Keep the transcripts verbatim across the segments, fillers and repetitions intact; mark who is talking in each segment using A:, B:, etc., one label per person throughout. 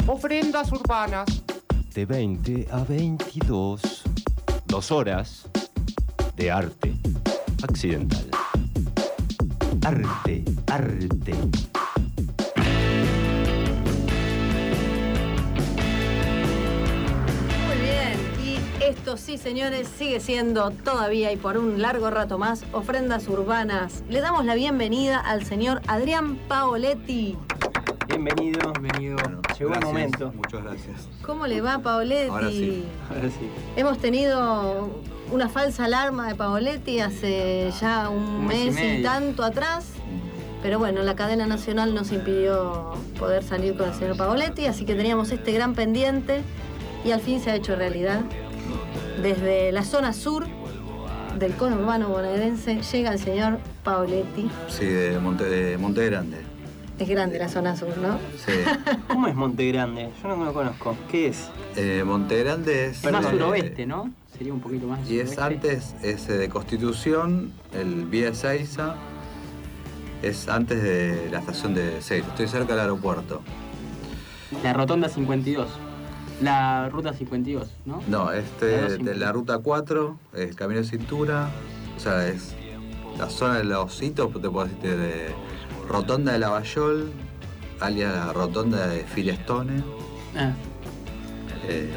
A: Ofrendas urbanas.
B: De veinte a veintidós. Dos horas de arte accidental. Arte, arte.
C: Muy bien, y esto sí, señores, sigue siendo todavía y por un largo rato más Ofrendas Urbanas. Le damos la bienvenida al señor Adrián Paoletti.
D: Bienvenido, bienvenido.
E: Bueno,
D: llegó
E: gracias,
D: el momento.
E: Muchas gracias.
C: ¿Cómo le va, Paoletti?
E: Ahora sí.
D: Ahora sí.
C: Hemos tenido una falsa alarma de Paoletti hace ya un,
D: Un mes y
C: mes y,
D: medio.
C: tanto atrás. Pero bueno, la cadena nacional nos impidió poder salir con el señor Paoletti, así que teníamos este gran pendiente y al fin se ha hecho realidad. Desde la zona sur del conurbano bonaerense llega el señor Paoletti.
E: Sí, de Monte, de Monte Grande.
C: Es grande la zona sur, ¿no?
E: Sí.
D: ¿Cómo es Monte Grande? Yo no lo conozco. ¿Qué es?
E: Eh, Monte Grande es...
D: Es más
E: eh,
D: suroeste, ¿no? Sería un poquito más
E: Y es
D: suroeste.
E: antes, es eh, de Constitución, el Vía Ezeiza, es antes de la estación de Ezeiza. Estoy cerca del aeropuerto.
D: La Rotonda cincuenta y dos. La Ruta cincuenta y dos, ¿no?
E: No,
D: La
E: este
D: dos
E: de la Ruta cuatro, el Camino de Cintura, o sea, es la zona de los hitos, te puedo decir, de Rotonda de Lavallol, alias la Rotonda de Firestone.
D: Ah,
E: Eh,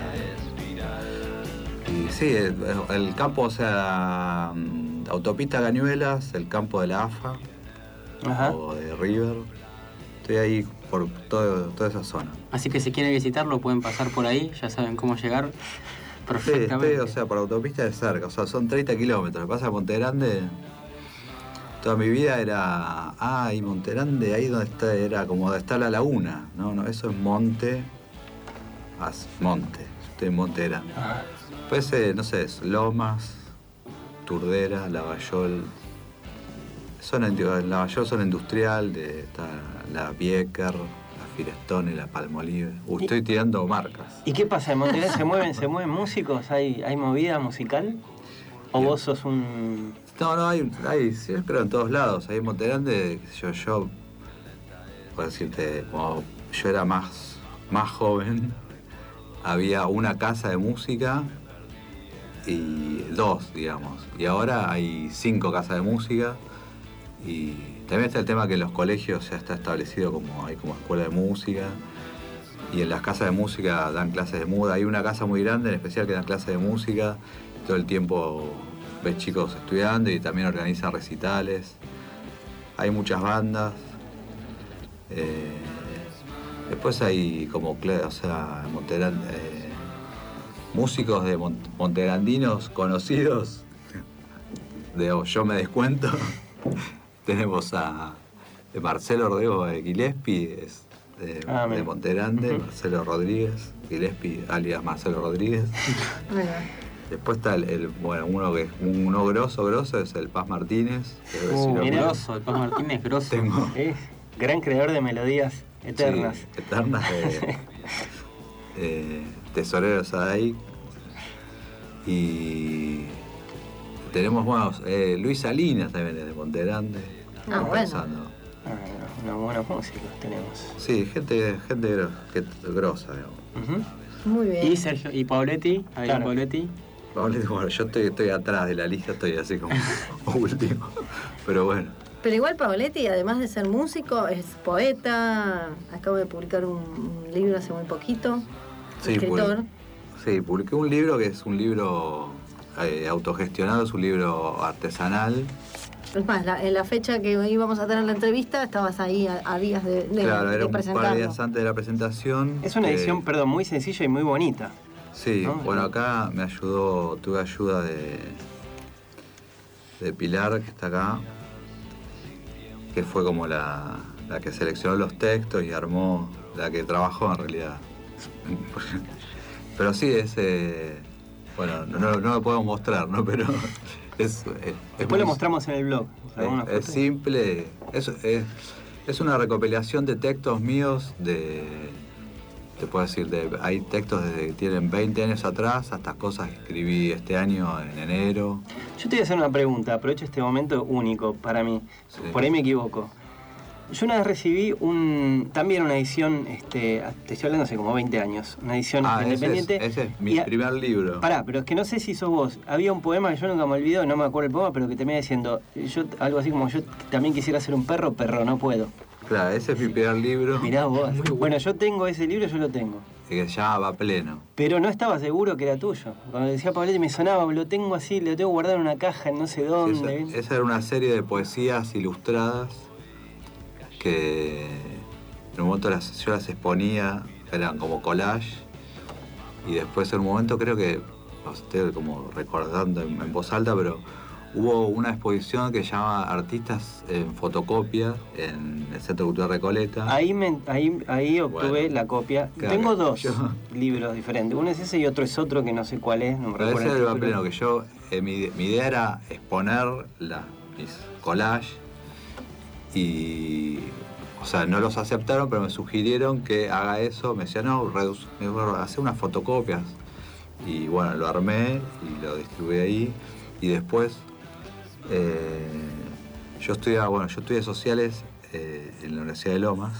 E: y sí, el, el campo, o sea, mm, autopista Cañuelas, el campo de la A F A
D: ajá.
E: o de River. Estoy ahí por todo, toda esa zona.
D: Así que si quieren visitarlo pueden pasar por ahí, ya saben cómo llegar
E: Sí,
D: perfectamente.
E: estoy, o sea, por autopista de cerca, o sea, son treinta kilómetros. Lo que pasa en Monte Grande, toda mi vida era, ah, y Monte Grande, ahí donde está, era como donde está la laguna. No, no, eso es monte, as, monte, estoy en Monte Grande.
D: Ajá.
E: Pues, eh, no sé, es Lomas, Turdera, Lavallol. Zona, en Lavallol, zona industrial, de, está la Bieker, la Firestone, la Palmolive. Uh,
D: Y-
E: estoy tirando marcas.
D: ¿Y qué pasa? ¿En Monte Grande se mueven, se mueven músicos? ¿Hay, hay movida musical? ¿O
E: Bien.
D: vos sos un...?
E: No, no, hay, hay, sí, yo creo en todos lados. Ahí en Monte Grande, qué sé yo, yo, por decirte, como yo era más, más joven, había una casa de música y dos, digamos. Y ahora hay cinco casas de música. Y también está el tema que en los colegios ya está establecido como hay como escuela de música. Y en las casas de música dan clases de muda. Hay una casa muy grande en especial que dan clases de música. Todo el tiempo ves chicos estudiando y también organizan recitales. Hay muchas bandas. Eh, después hay como, cla- o sea, Monterán, eh, músicos de Mont- montegrandinos conocidos. De oh, yo me descuento. Tenemos a de Marcelo Rodrigo de Gillespie, es de,
D: Ah,
E: de
D: bien.
E: Monte Grande,
D: Ujú.
E: Marcelo Rodríguez, Gillespie alias Marcelo Rodríguez.
C: Ahí va.
E: Después está el, el- bueno, uno que es uno grosso, grosso, es el Paz Martínez, que es
D: Uh,
E: vecino mío.
D: grosso, el Paz Martínez grosso.
E: Tengo.
D: Es gran creador de melodías eternas.
E: Sí, eternas de eh, tesoreros ahí. Y tenemos, bueno, eh, Luis Salinas también es de Monte Grande.
C: Ah,
E: Estamos
C: bueno.
E: pensando.
D: Ah, no, unos buenos músicos tenemos.
E: Sí, gente, gente gro- que- grosa, digamos.
D: Ujú.
C: Muy bien.
D: Y Sergio, y Paoletti, Adrián
F: Claro.
D: Paoletti.
E: Pablo, bueno, yo estoy, estoy atrás de la lista, estoy así como último. Pero bueno,
C: Pero igual Paoletti, además de ser músico, es poeta. Acabo de publicar un, un libro hace muy poquito.
E: sí,
C: Escritor.
E: publi- sí, publiqué un libro que es un libro eh, autogestionado, es un libro artesanal.
C: Es más, la- en la fecha que íbamos a tener la entrevista, estabas ahí a, a días de, de,
E: Claro,
C: de
E: era un par de
C: presentarlo.
E: días antes de la presentación.
D: Es una
E: eh,
D: edición, perdón, muy sencilla y muy bonita.
E: Sí,
D: ¿no?
E: bueno, acá me ayudó, tuve ayuda de, de Pilar, que está acá, que fue como la, la que seleccionó los textos y armó, la que trabajó en realidad. Pero sí, es, eh, bueno, no, no, no lo podemos mostrar, ¿no? Pero es... es
D: Después lo
E: muy-
D: mostramos en el blog. Alguna
E: es, es
D: foto.
E: simple, es, es, es una recopilación de textos míos de, te puedo decir, de, hay textos desde que tienen veinte años atrás hasta cosas que escribí este año en enero.
D: Yo te voy a hacer una pregunta, aprovecho este momento único para mí.
E: Sí.
D: Por ahí me equivoco. Yo una vez recibí un, también una edición, este, te estoy hablando hace como veinte años, una edición
E: Ah, ese
D: independiente.
E: es, ese es mi
D: y,
E: primer libro.
D: Pará, pero es que no sé si sos vos. Había un poema que yo nunca me olvido, no me acuerdo el poema, pero que termina diciendo, yo algo así como, yo también quisiera ser un perro, perro, no puedo.
E: Claro, ese es mi primer libro.
D: Mirá vos. Bueno, yo tengo ese libro, yo lo tengo.
E: Que se llama Va Pleno.
D: Pero no estaba seguro que era tuyo. Cuando decía Pavoletti me sonaba, lo tengo así, lo tengo guardado en una caja en no sé dónde.
E: Sí, esa, esa era una serie de poesías ilustradas que en un momento las, yo las exponía, eran como collage, y después en un momento creo que, no estoy como recordando en, en voz alta, pero hubo una exposición que se llama Artistas en Fotocopia en el Centro Cultural Recoleta.
D: Ahí, me, ahí, ahí obtuve
E: Bueno,
D: la copia.
E: claro,
D: Tengo dos
E: yo-
D: libros diferentes. Uno es ese y otro es otro que no sé cuál es, no me
E: Pero ese
D: recuerdo.
E: era
D: el
E: el Va
D: título.
E: Pleno, que yo, eh, mi, mi idea era exponer la, mis collages y, o sea, no los aceptaron, pero me sugirieron que haga eso. Me decían, no, reduce, hace unas fotocopias. Y bueno, lo armé y lo distribuí ahí. Y después, eh, yo estudiaba, bueno, yo estudié sociales eh, en la Universidad de Lomas.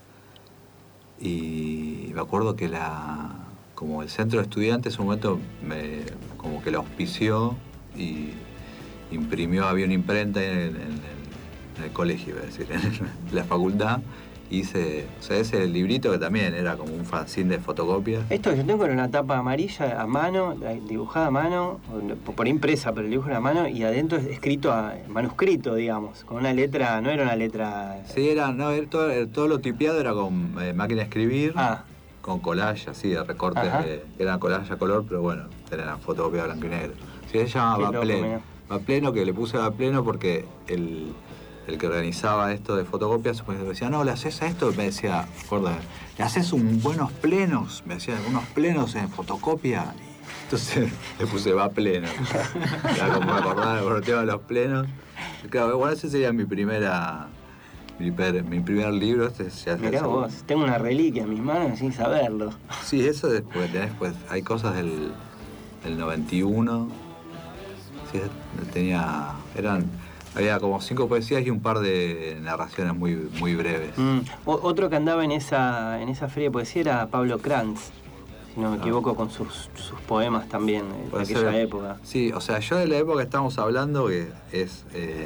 E: Y me acuerdo que la, como el centro de estudiantes en un momento me, como que lo auspició y imprimió, había una imprenta en el, en el- en el colegio, iba a decir, en la facultad. Hice, o sea, ese librito que también era como un fanzine de fotocopias.
D: Esto que yo tengo era una tapa amarilla a mano, dibujada a mano, o por impresa, pero el dibujo era a mano, y adentro es escrito a manuscrito, digamos, con una letra, no era una letra...
E: Sí, era, no, era todo, era- todo lo tipeado era con eh, máquina de escribir,
D: Ah,
E: con collage, así, de recortes,
D: Ajá.
E: de, eran collage a color, pero bueno, eran fotocopias blanco y negro. Sí, se llama
D: Qué
E: Va
D: loco,
E: Pleno.
D: mirá.
E: Va Pleno, que le puse Va Pleno porque el, el que organizaba esto de fotocopias pues, me decía, no, le haces a esto, me decía, acuerda, le haces un buenos plenos, me decía, unos plenos en fotocopia. Entonces le puse Va Pleno. Era como me acordaba por el tema de los plenos. Claro, bueno, ese sería mi primera. Mi, per- mi primer libro. Este ya es el
D: mirá
E: segundo.
D: vos, tengo una reliquia en mis manos sin saberlo.
E: Sí, eso después tenés, pues, hay cosas del, del noventa y uno. Sí, tenía. Eran. Había como cinco poesías y un par de narraciones muy, muy breves.
D: Mm. O- otro que andaba en esa, en esa feria de poesía era Pablo Krantz, si no me
E: Ah.
D: equivoco, con sus, sus poemas también eh, de
E: Puede
D: aquella
E: ser.
D: época.
E: Sí, o sea, yo de la época que estamos hablando, que es eh,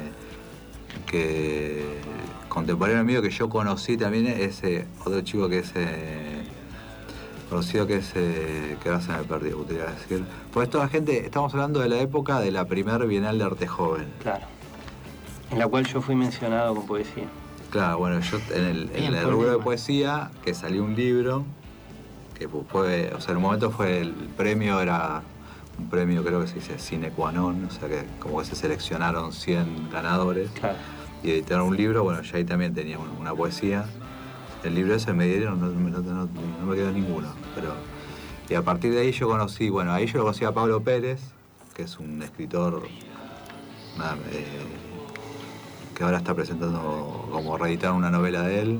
E: que contemporáneo mío que yo conocí también, ese otro chico que es eh, conocido que es eh, que ahora se me perdió, podría decir. Pues toda gente, estamos hablando de la época de la primer Bienal de Arte Joven.
D: Claro. En la cual yo fui mencionado con poesía.
E: Claro, bueno, yo en el, en
D: Bien,
E: el
D: por
E: rubro de
D: tema.
E: poesía, que salió un libro, que fue, o sea, en un momento fue el premio, era un premio creo que se dice sine qua non, o sea que como que se seleccionaron cien ganadores
D: Claro.
E: y editaron un libro, bueno, yo ahí también tenía un- una poesía. El libro ese me dieron, no, no- no- no me quedó ninguno, pero... Y a partir de ahí yo conocí, bueno, ahí yo conocí a Pablo Pérez, que es un escritor nada, eh, que ahora está presentando como reeditar una novela de él,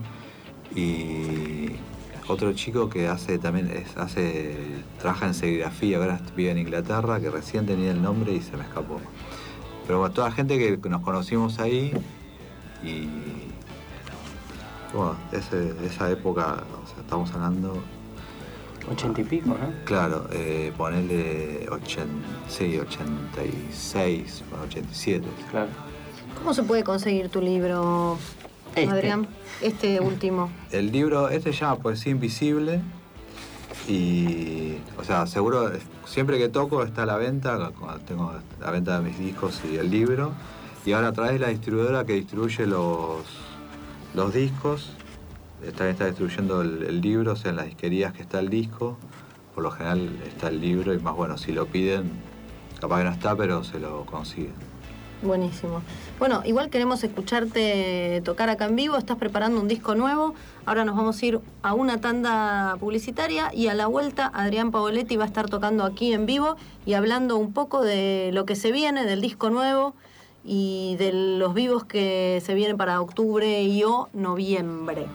E: y otro chico que hace también, es, hace, trabaja en serigrafía, ahora vive en Inglaterra, que recién tenía el nombre y se me escapó. Pero bueno, toda gente que nos conocimos ahí y bueno, ese- esa época, o sea, estamos hablando,
D: Ochenta y pico, ¿no?
E: claro, eh, ponerle ochenta, sí, ochenta y seis, bueno, ochenta y siete.
D: Claro.
C: ¿Cómo se puede conseguir tu libro,
D: Este.
C: Adrián? Este último.
E: El libro, este se llama Poesía Invisible y, o sea, seguro, siempre que toco está a la venta, cuando tengo la venta de mis discos y el libro, y ahora a través de la distribuidora que distribuye los, los discos, está, está distribuyendo el, el libro, o sea, en las disquerías que está el disco, por lo general está el libro y más bueno, si lo piden, capaz que no está, pero se lo consiguen.
C: Buenísimo. Bueno, igual queremos escucharte tocar acá en vivo. Estás preparando un disco nuevo. Ahora nos vamos a ir a una tanda publicitaria y a la vuelta Adrián Pavoletti va a estar tocando aquí en vivo y hablando un poco de lo que se viene, del disco nuevo y de los vivos que se vienen para octubre y o noviembre.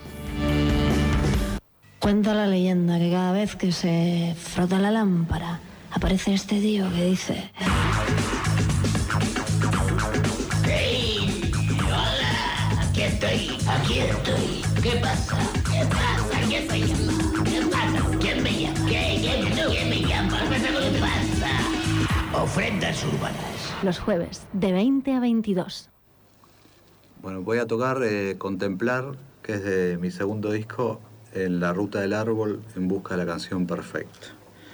A: Cuenta la leyenda que cada vez que se frota la lámpara aparece este tío que dice:
F: ¡Hey! ¡Hola! ¿Qué estoy, aquí estoy. ¿Qué pasa? ¿Qué pasa? ¿Quién me llama? ¿Qué pasa? ¿Quién me llama? ¿Qué? ¿Quién, ¿Quién me llama? ¿Qué pasa? Ofrendas urbanas.
A: Los jueves, de veinte a veintidós.
E: Bueno, voy a tocar eh, Contemplar, que es de mi segundo disco, En la ruta del árbol, en busca de la canción perfecta.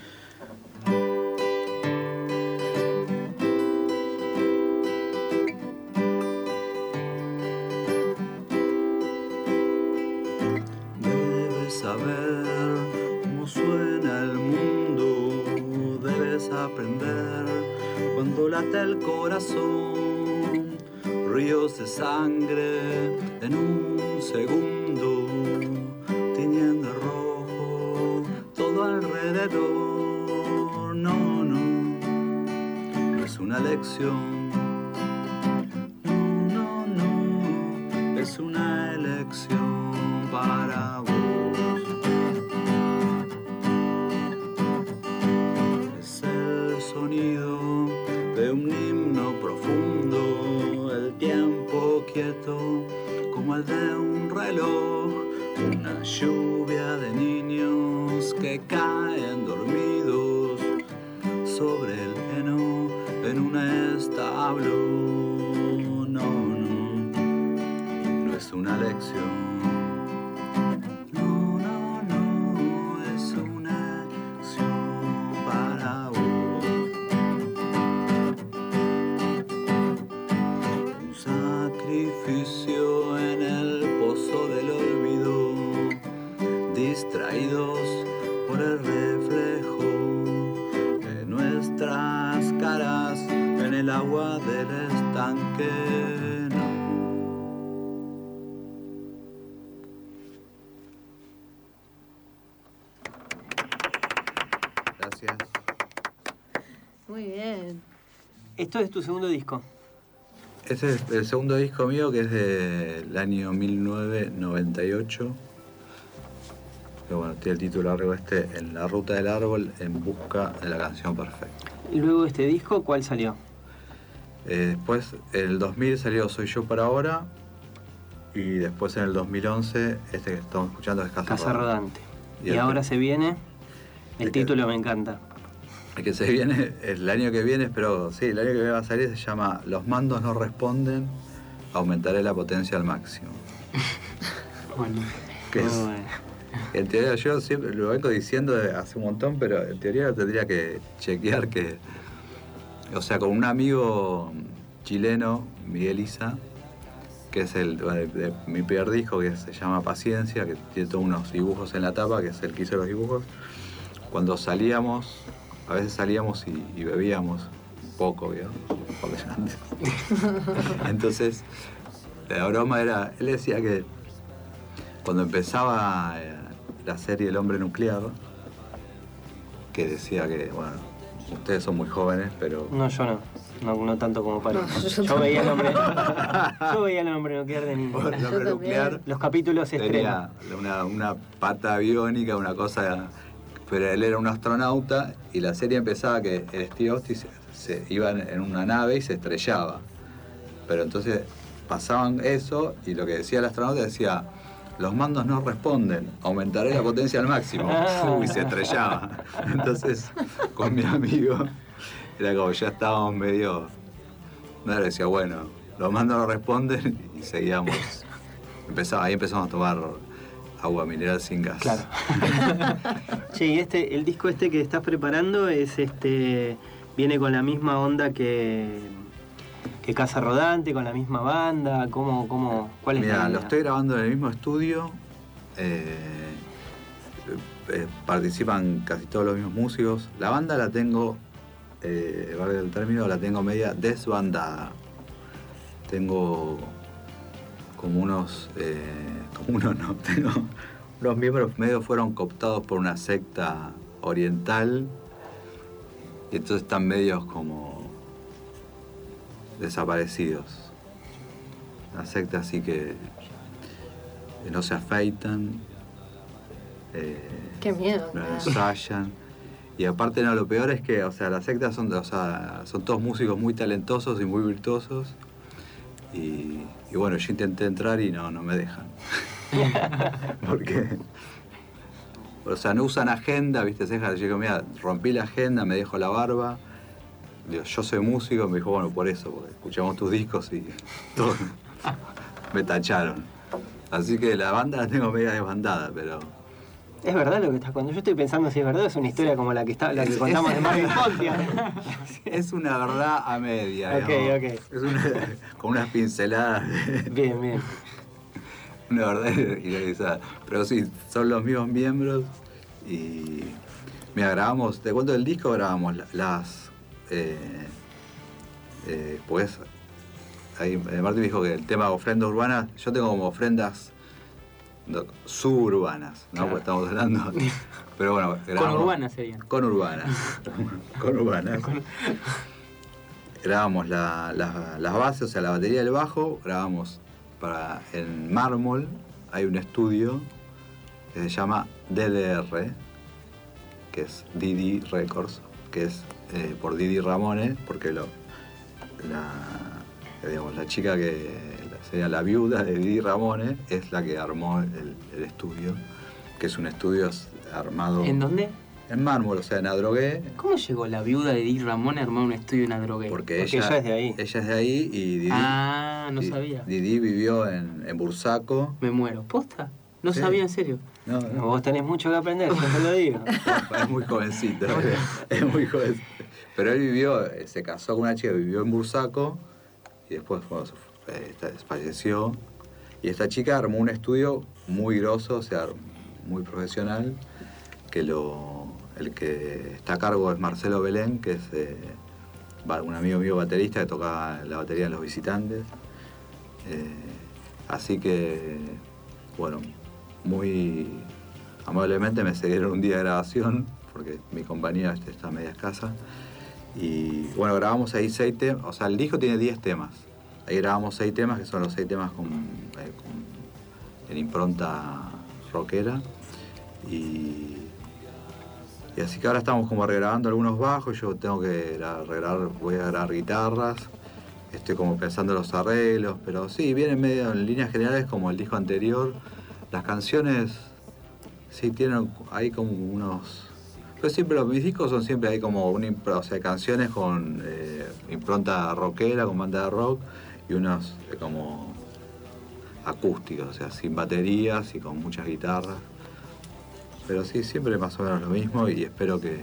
E: Debes saber cómo suena el mundo, debes aprender cuando late el corazón, ríos de sangre en un segundo, tiñendo rojo todo alrededor. No, no, no es una lección. No, no, no es una elección para vos. Es el sonido de un himno profundo, el tiempo quieto como el de un reloj, una lluvia de niños que caen dormidos sobre el heno en un establo. No, no, no es una lección. No, no, no es una lección para vos. Un sacrificio en el pozo del olvido, distraídos por el reflejo de nuestras caras en el agua del estanque. No. Gracias.
C: Muy bien.
D: Esto es tu segundo disco.
E: Este es el segundo disco mío, que es del año mil novecientos noventa y ocho. Que bueno, tiene el título largo este, En la ruta del árbol, en busca de la canción perfecta.
D: Y luego este disco, ¿cuál salió?
E: Eh, después, en el dos mil salió Soy yo para ahora. Y después en el dos mil once, este que estamos escuchando es Casa,
D: Casa
E: Rodante.
D: Rodante. Y,
E: Y el
D: ahora
E: que-
D: se viene. El
E: el que-
D: título me encanta.
E: El que se viene, el año que viene, pero sí, el año que viene va a salir, se llama Los mandos no responden, aumentaré la potencia al máximo.
D: Bueno,
E: ¿Qué
D: muy
E: es?
D: bueno.
E: En teoría, yo siempre lo vengo diciendo de hace un montón, pero en teoría tendría que chequear que, o sea, con un amigo chileno, Miguel Isa, que es el de, de mi primer disco, que se llama Paciencia, que tiene todos unos dibujos en la tapa, que es el que hizo los dibujos. Cuando salíamos, a veces salíamos y, y bebíamos un poco, digamos, porque antes. Entonces, la broma era, él decía que cuando empezaba eh, la serie El hombre nuclear, que decía que, bueno, ustedes son muy jóvenes, pero...
D: No, yo no. No, no tanto como para.
C: No, yo
D: yo,
C: tampoco.
D: veía el hombre. Yo veía el hombre nuclear de niño.
E: Bueno, el
C: Yo
E: hombre
C: también.
E: nuclear
D: Los capítulos se
E: tenía
D: estrenan.
E: una, una pata biónica, una cosa... Pero él era un astronauta y la serie empezaba que el Steve Austin se, se iba en, en una nave y se estrellaba. Pero entonces pasaban eso y lo que decía el astronauta decía: los mandos no responden, aumentaré la potencia al máximo.
D: Ah.
E: Y se estrellaba. Entonces, con mi amigo, era como ya estábamos medio... No, decía, bueno, los mandos no responden y seguíamos. Empezaba, ahí empezamos a tomar agua mineral sin gas.
D: Claro. Che, y este, el disco este que estás preparando es este. Viene con la misma onda que. que Casa Rodante, con la misma banda. ¿Cómo, cómo, ¿Cuál es la
E: Mira,
D: idea?
E: lo estoy grabando en el mismo estudio. eh, eh, participan casi todos los mismos músicos. La banda la tengo, eh, valga el término, la tengo media desbandada. Tengo como unos, eh, como unos no, tengo los miembros medio fueron cooptados por una secta oriental y entonces están medios como desaparecidos. Una secta así que, que no se afeitan, eh,
C: Qué miedo.
E: no
C: me da.
E: ensayan. Y aparte no, lo peor es que, o sea, las sectas son, o sea, son todos músicos muy talentosos y muy virtuosos y, y bueno, yo intenté entrar y no, no me dejan. Porque, o sea, no usan agenda, ¿viste? Se dejan, yo digo, mira, rompí la agenda, me dejo la barba. Digo, yo soy músico, me dijo, bueno, por eso, porque escuchamos tus discos y todo. Me tacharon. Así que la banda la tengo media desbandada, pero...
D: Es verdad lo que estás contando. Yo estoy pensando si es verdad, es una historia como la que está, la que
E: Es-
D: contamos
E: es-
D: de Marvin Pontia.
E: Es una verdad a media.
D: Ok,
E: digamos.
D: ok.
E: Es una, con unas pinceladas. de-
D: Bien, bien.
E: Una verdad idealizada. Pero sí, son los mismos miembros y... Mira, grabamos, te cuento del disco, grabamos la- las... Eh, eh, pues, ahí eh, Martín me dijo que el tema de ofrendas urbanas, yo tengo como ofrendas no, suburbanas, ¿no?
G: Claro.
E: Porque estamos hablando... Pero bueno, grabamos...
G: Con urbanas serían.
E: Con urbanas. Con urbanas. Grabamos la- la- las bases, o sea, la batería del bajo, grabamos para en mármol, hay un estudio que se llama D D R, que es Didi Records, que es eh, por Didi Ramone, porque lo, la, digamos, la chica que sería la viuda de Didi Ramone es la que armó el, el estudio, que es un estudio armado
G: ¿En dónde?
E: en mármol, o sea, en Adrogué,
G: ¿Cómo llegó la viuda de Di Ramón a armar un estudio en Adrogué?
E: porque,
D: Porque
E: ella,
D: ella es de ahí.
E: ella es de ahí y Didi,
G: Ah, no
E: Di-
G: sabía.
E: Didi vivió en, en Bursaco.
G: Me muero. ¿Posta? No
E: Sí.
G: sabía, en serio.
E: No,
D: No,
E: no,
D: vos tenés mucho que aprender, yo te lo digo.
E: es muy jovencito. Es muy jovencito. Pero él vivió, eh, se casó con una chica que vivió en Bursaco y después bueno, se fue- eh, esta- falleció. Y esta chica armó un estudio muy grosso, o sea, muy profesional, que lo, el que está a cargo es Marcelo Belén, que es eh, va- un amigo mío baterista que toca la batería en Los Visitantes. Eh, así que, bueno, muy amablemente me cedieron un día de grabación, porque mi compañía este, está media escasa. Y bueno, grabamos ahí seis temas, o sea, el disco tiene diez temas. Ahí grabamos seis temas, que son los seis temas con, eh, con- en impronta rockera. Y, y así que ahora estamos como regrabando algunos bajos, yo tengo que gra- regrabar, voy a grabar guitarras, estoy como pensando los arreglos, pero sí, viene medio en líneas generales como el disco anterior. Las canciones sí tienen ahí como unos... Pero siempre los, mis discos son siempre ahí como una impro- o sea, canciones con eh, impronta rockera, con banda de rock, y unos eh, como acústicos, o sea, sin baterías y con muchas guitarras. Pero sí, siempre más o menos lo mismo y espero que,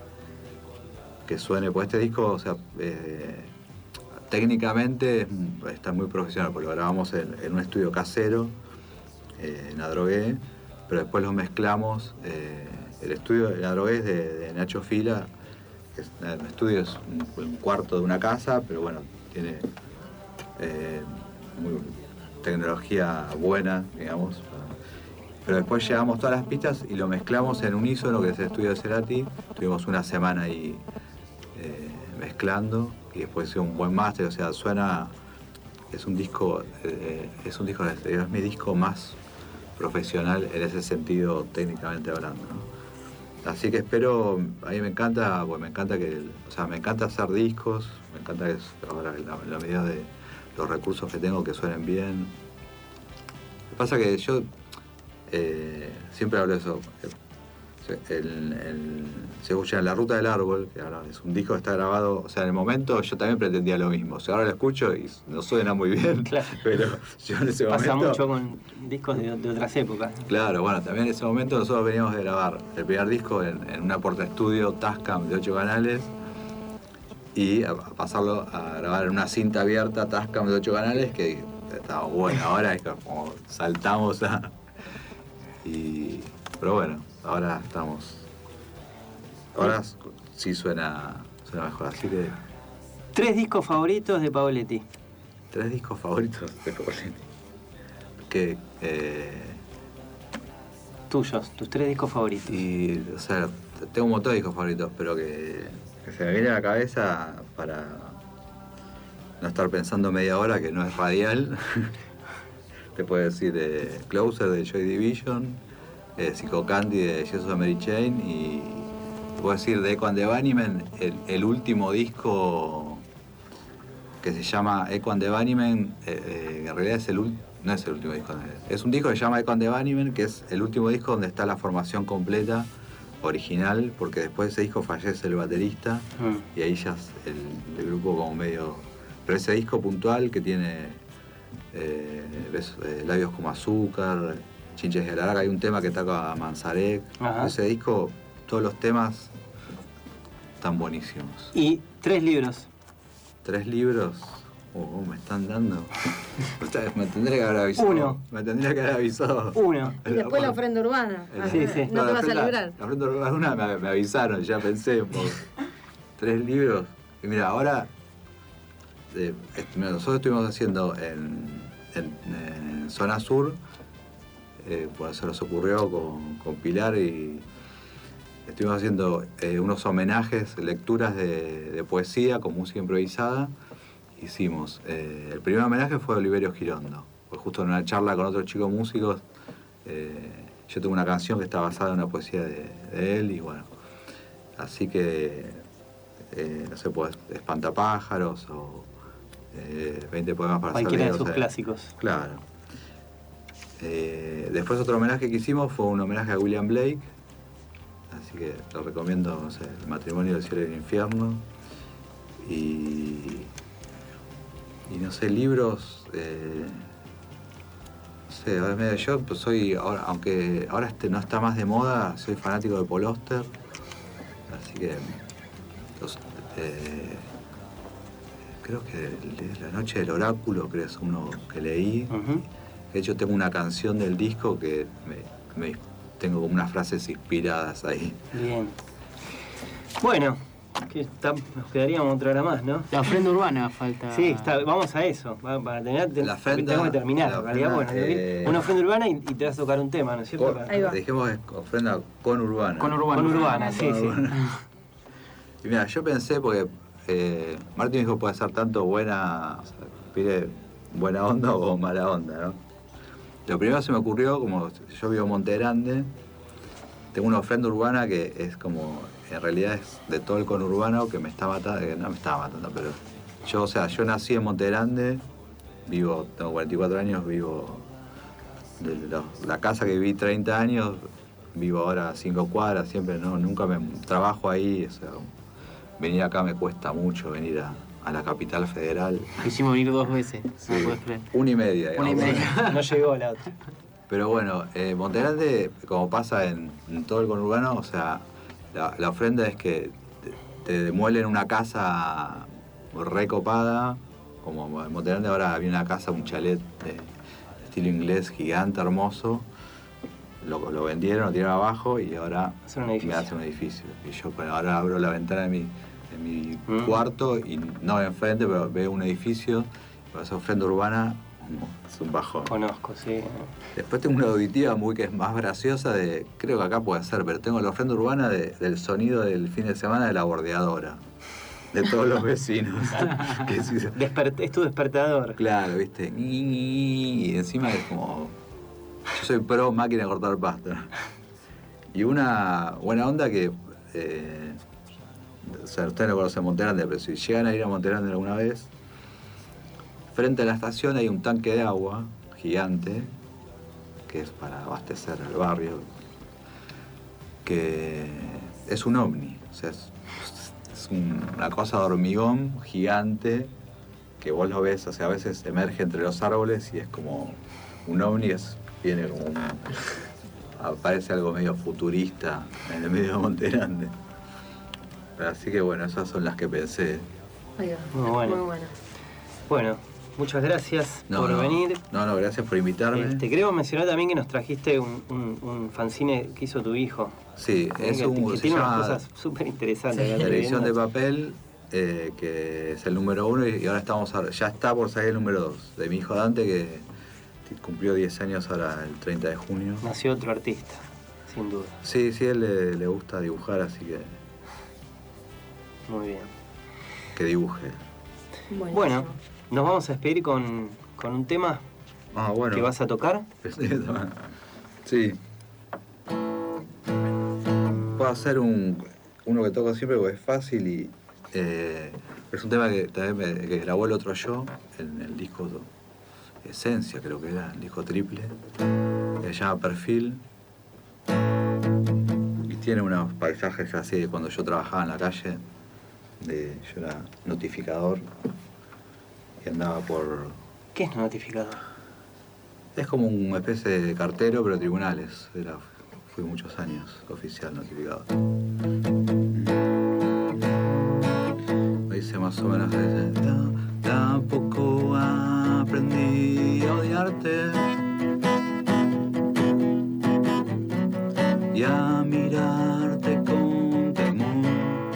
E: que suene. Pues este disco, o sea, eh, técnicamente es- está muy profesional, porque lo grabamos en, en un estudio casero, eh, en Adrogué, pero después lo mezclamos. Eh, el estudio en Adrogué es de, de Nacho Fila, que es, el estudio es un, un cuarto de una casa, pero bueno, tiene eh, muy- tecnología buena, digamos. Pero después llevamos todas las pistas y lo mezclamos en unísono, que es el estudio de Cerati. Tuvimos una semana ahí eh, mezclando y después hice un buen máster, o sea, suena... Es un disco, eh, es un disco, es mi disco más profesional en ese sentido, técnicamente hablando, ¿no? Así que espero, a mí me encanta, pues me encanta que, o sea, me encanta hacer discos, me encanta que ahora en la, en la medida de los recursos que tengo que suenen bien. Lo que pasa que yo eh, siempre hablo de eso. El, el, se escucha en La Ruta del Árbol, que ahora es un disco que está grabado, o sea, en el momento yo también pretendía lo mismo. O sea, ahora lo escucho y no suena muy bien,
D: Claro.
E: pero yo en ese
D: Pasa
E: momento...
D: mucho con discos de, de otras épocas.
E: Claro, bueno, también en ese momento nosotros veníamos de grabar el primer disco en, en una porta estudio Tascam de ocho canales y a, a pasarlo a grabar en una cinta abierta Tascam de ocho canales que estaba bueno. Ahora es como saltamos a... Y, pero bueno, ahora estamos... Ahora sí suena, suena mejor, así que
D: Tres discos favoritos de Paoletti.
E: tres discos favoritos de Paoletti. Que... Eh,
D: Tuyos, tus tres discos favoritos.
E: Y, o sea, tengo un montón de discos favoritos, pero que, que se me viene a la cabeza para no estar pensando media hora, que no es radial. Te puedo decir de Closer de Joy Division, eh, Psycho Candy de Jesus and Mary Chain y te puedo decir de Echo and the Bunnymen, el, el último disco que se llama Echo and the Bunnymen, eh, eh, en realidad es el ul- no es el último disco, es un disco que se llama Echo and the Bunnymen, que es el último disco donde está la formación completa, original, porque después de ese disco fallece el baterista
D: Mm.
E: y ahí ya es el, el grupo como medio... Pero ese disco puntual que tiene eh, ves, eh, Labios como Azúcar, Chinches de la Larga, hay un tema que toca Manzarek.
D: Ajá.
E: Ese disco, todos los temas están buenísimos.
D: Y tres libros.
E: Tres libros, oh, me están dando. Ustedes me tendría que haber avisado.
D: Uno.
E: Me tendría que haber avisado.
D: Uno.
C: Y después la ofrenda urbana.
E: El-
C: Ah,
D: Sí, sí.
C: No te
E: la
C: vas a
E: ofrenda-
C: librar.
E: La ofrenda urbana me, me avisaron, ya pensé un poco. Tres libros. Y mira, ahora eh, est- mira, nosotros estuvimos haciendo en, en, en Zona Sur, eh, pues se nos ocurrió con, con Pilar y estuvimos haciendo eh, unos homenajes, lecturas de, de poesía con música improvisada. Hicimos, eh, el primer homenaje fue a Oliverio Girondo, fue justo en una charla con otros chicos músicos. Eh, yo tengo una canción que está basada en una poesía de, de él y bueno, así que, eh, no sé, pues Espantapájaros o eh, veinte poemas para
D: Cualquiera de
E: hacer
D: sus
E: leídos,
D: clásicos.
E: Claro. Eh, después otro homenaje que hicimos fue un homenaje a William Blake, así que lo recomiendo, no sé, El matrimonio del cielo y el infierno. Y, y no sé, libros, eh, no sé, ahora medio yo pues soy, ahora, aunque ahora este no está más de moda, soy fanático de Paul Auster, así que los, eh, creo que el de La noche del oráculo, creo que es uno que leí.
D: Ujú.
E: De hecho tengo una canción del disco que me, me- tengo como unas frases inspiradas ahí.
D: Bien. Bueno, que está- nos quedaríamos otra hora más, ¿no?
G: La ofrenda urbana falta.
D: Sí, está, vamos a eso. Va- Para terminar, te-
E: La ofrenda-
D: tengo que terminar.
E: la
D: en realidad,
E: ofrenda,
D: bueno,
E: eh,
D: una ofrenda urbana y, y te vas a tocar un tema, ¿no es cierto?
E: Con-
D: Para-
C: Ahí va.
E: Dijimos que ofrenda con urbana.
G: Con urbana.
D: Con urbana, sí, sí.
E: Y mira, yo pensé porque eh, Martín dijo puede ser tanto buena, o sea, pide buena onda o mala onda, ¿no? Lo primero que se me ocurrió, como yo vivo en Monte Grande, tengo una ofrenda urbana que es como, en realidad es de todo el conurbano que me está matando, que no me estaba matando, pero yo, o sea, yo nací en Monte Grande, vivo, tengo cuarenta y cuatro años, vivo, de los- la casa que viví treinta años, vivo ahora a cinco cuadras, siempre, no, nunca me trabajo ahí, o sea, venir acá me cuesta mucho, venir a, a la capital federal.
G: Quisimos venir dos veces,
E: Sí,
G: no puedes creer.
E: una y media,
G: Una y
E: digamos.
G: media.
D: No llegó la otra.
E: Pero bueno, eh, Monte Grande, como pasa en, en todo el conurbano, o sea, la, la ofrenda es que te, te demuelen una casa recopada, como en Monte Grande ahora había una casa, un chalet de estilo inglés gigante, hermoso, lo, lo vendieron, lo tiraron abajo y ahora
D: Hacen un edificio.
E: me hacen un edificio. Y yo bueno, ahora abro la ventana de mi, de mi
D: Mm.
E: cuarto y no enfrente, pero veo un edificio, pero esa ofrenda urbana mm, es un bajón.
D: Conozco, sí.
E: Después tengo una auditiva muy que es más graciosa de, creo que acá puede ser, pero tengo la ofrenda urbana de- del sonido del fin de semana de la bordeadora, de todos los vecinos. Que sí,
D: Despert- es tu despertador.
E: claro, viste, y encima es como, yo soy pro máquina de cortar pasta. Y una buena onda que, eh, o sea, ustedes no conocen Monte Grande, pero si llegan a ir a Monte Grande alguna vez, frente a la estación hay un tanque de agua gigante, que es para abastecer el barrio, que es un ovni, o sea, es, es un- una cosa de hormigón gigante, que vos lo ves, o sea, a veces emerge entre los árboles y es como un ovni, es, viene como un, aparece algo medio futurista en el medio de Monte Grande. Así que bueno, esas son las que pensé.
C: Ahí va.
D: Muy bueno.
C: Muy bueno.
D: Bueno, muchas gracias
E: No,
D: por
E: no,
D: venir.
E: No, no, gracias por invitarme.
D: Este, creo mencionar también que nos trajiste un, un, un fanzine que hizo tu hijo.
E: Sí,
D: ¿eh?
E: es
D: que,
E: un,
D: que
E: se
D: tiene unas
E: llama
D: cosas súper interesantes. acá estoy
E: Televisión de
D: viendo.
E: Papel, eh, que es el número uno y ahora estamos, a- ya está por salir el número dos, de mi hijo Dante, que cumplió diez años ahora el treinta de junio.
D: Nació otro artista, sin duda.
E: Sí, sí, a él le, le gusta dibujar, así que
D: Muy bien.
E: que dibuje.
C: Buenísimo.
D: Bueno, nos vamos a despedir con, con un tema
E: Ah, bueno.
D: que vas a tocar.
E: Sí. Puedo hacer un, uno que toco siempre porque es fácil y Eh, es un tema que también me, que grabó el otro yo en el disco Esencia, creo que era, el disco triple, que se llama Perfil. Y tiene unos paisajes así de cuando yo trabajaba en la calle, de, yo era notificador y andaba por...
D: ¿Qué es notificador?
E: Es como una especie de cartero, pero tribunales. Era, fui muchos años oficial notificador. Dice más o menos, dice, tampoco aprendí a odiarte y a mirarte con temor.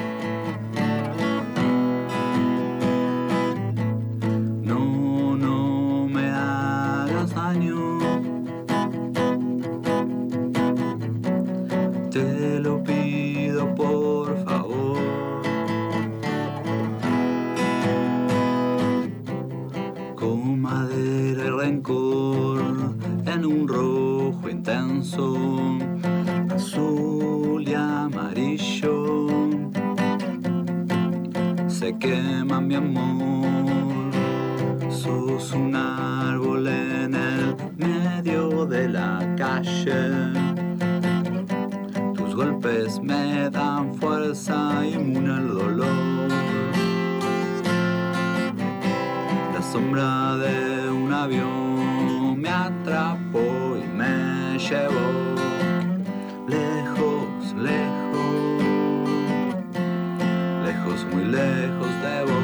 E: No, no me hagas daño, te lo pido por favor. Con madera y rencor en un rojo intenso, azul y amarillo, se quema mi amor. Sos un árbol en el medio de la calle, tus golpes me dan fuerza inmune al dolor. La sombra de un avión me atrapó y me llevó lejos, lejos, lejos, muy lejos de vos.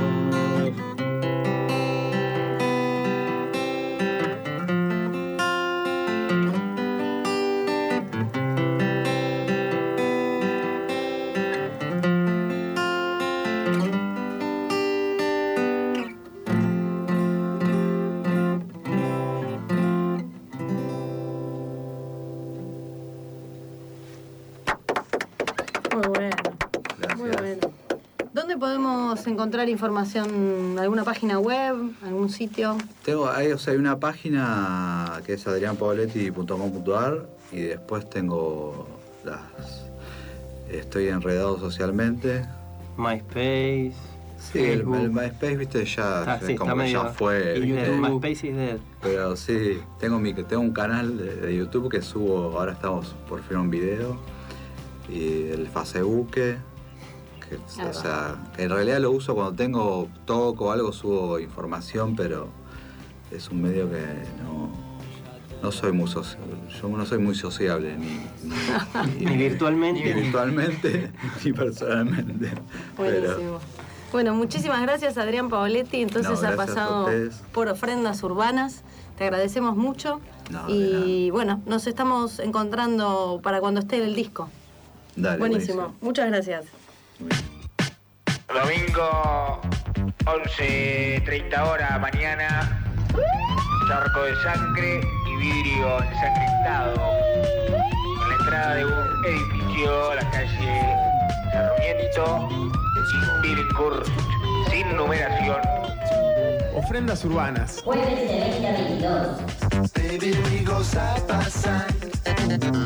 C: Muy bueno,
E: Gracias.
C: muy bueno. ¿Dónde podemos encontrar información? ¿Alguna página web? ¿Algún sitio?
E: Tengo, hay, o sea, hay una página que es adrian pavoletti punto com punto a r y después tengo las... Estoy enredado socialmente.
D: MySpace.
E: Sí, el,
D: Facebook.
E: el MySpace, viste, ya,
D: Está, sí,
E: como
D: está
E: que ya
D: medio-
E: fue.
D: y
E: ¿viste?
D: el MySpace is dead.
E: Pero sí, tengo, mi, tengo un canal de, de YouTube que subo, ahora estamos por fin un video. Y el Facebook, que,
C: Ahí
E: o sea, en realidad lo uso cuando tengo toco o algo, subo información, pero es un medio que no, no soy muy sociable. Yo no soy muy sociable, ni, ni,
D: Ni virtualmente.
E: ni virtualmente, ni personalmente. Pero,
C: Buenísimo. Bueno, muchísimas gracias Adrián Pavoletti. Entonces
E: No,
C: ha
E: gracias a
C: pasado
E: ustedes.
C: por Ofrendas Urbanas. Te agradecemos mucho.
E: No, de
C: y bueno, nos estamos encontrando para cuando esté el disco.
E: dale,
C: Buenísimo. Muchas gracias.
E: buenísimo.
H: Domingo, once treinta horas, mañana, charco de sangre y vidrio ensangrentado en la entrada de un edificio, la calle Sarmiento y Billinghurst, sin numeración.
I: Ofrendas urbanas.
F: Jueves de veinte a veintidós.
J: Baby, we go side by side.